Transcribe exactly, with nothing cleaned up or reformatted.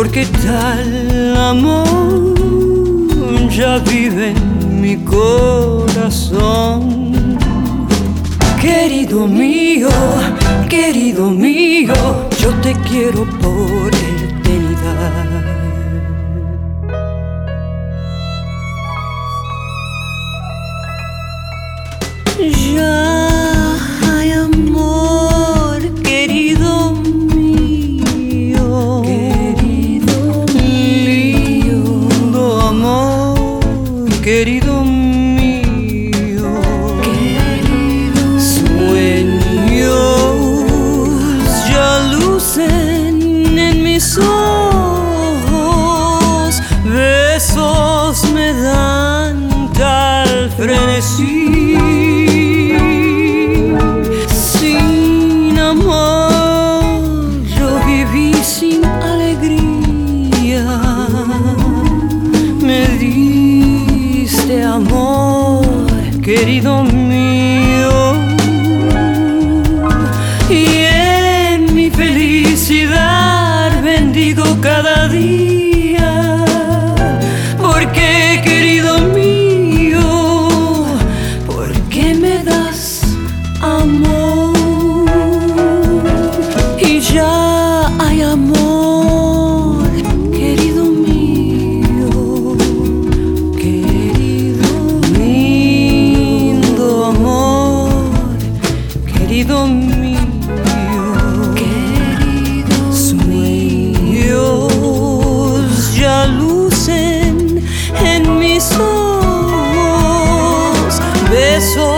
porque tal amor ya vive en mi corazón. Querido mío, querido mío, yo te quiero por eternidad. Ya hay amor, querido mío, querido lindo amor, querido mío, querido sueños ya lucen en mis ojos, besos me dan tal frenesí. Sin alegría me diste amor, querido mío, y en mi felicidad bendigo cada día, porque querido mío, porque me das amor. Y ya hay amor, querido mío, querido lindo amor, querido mío, querido sueños ya lucen en mis ojos, besos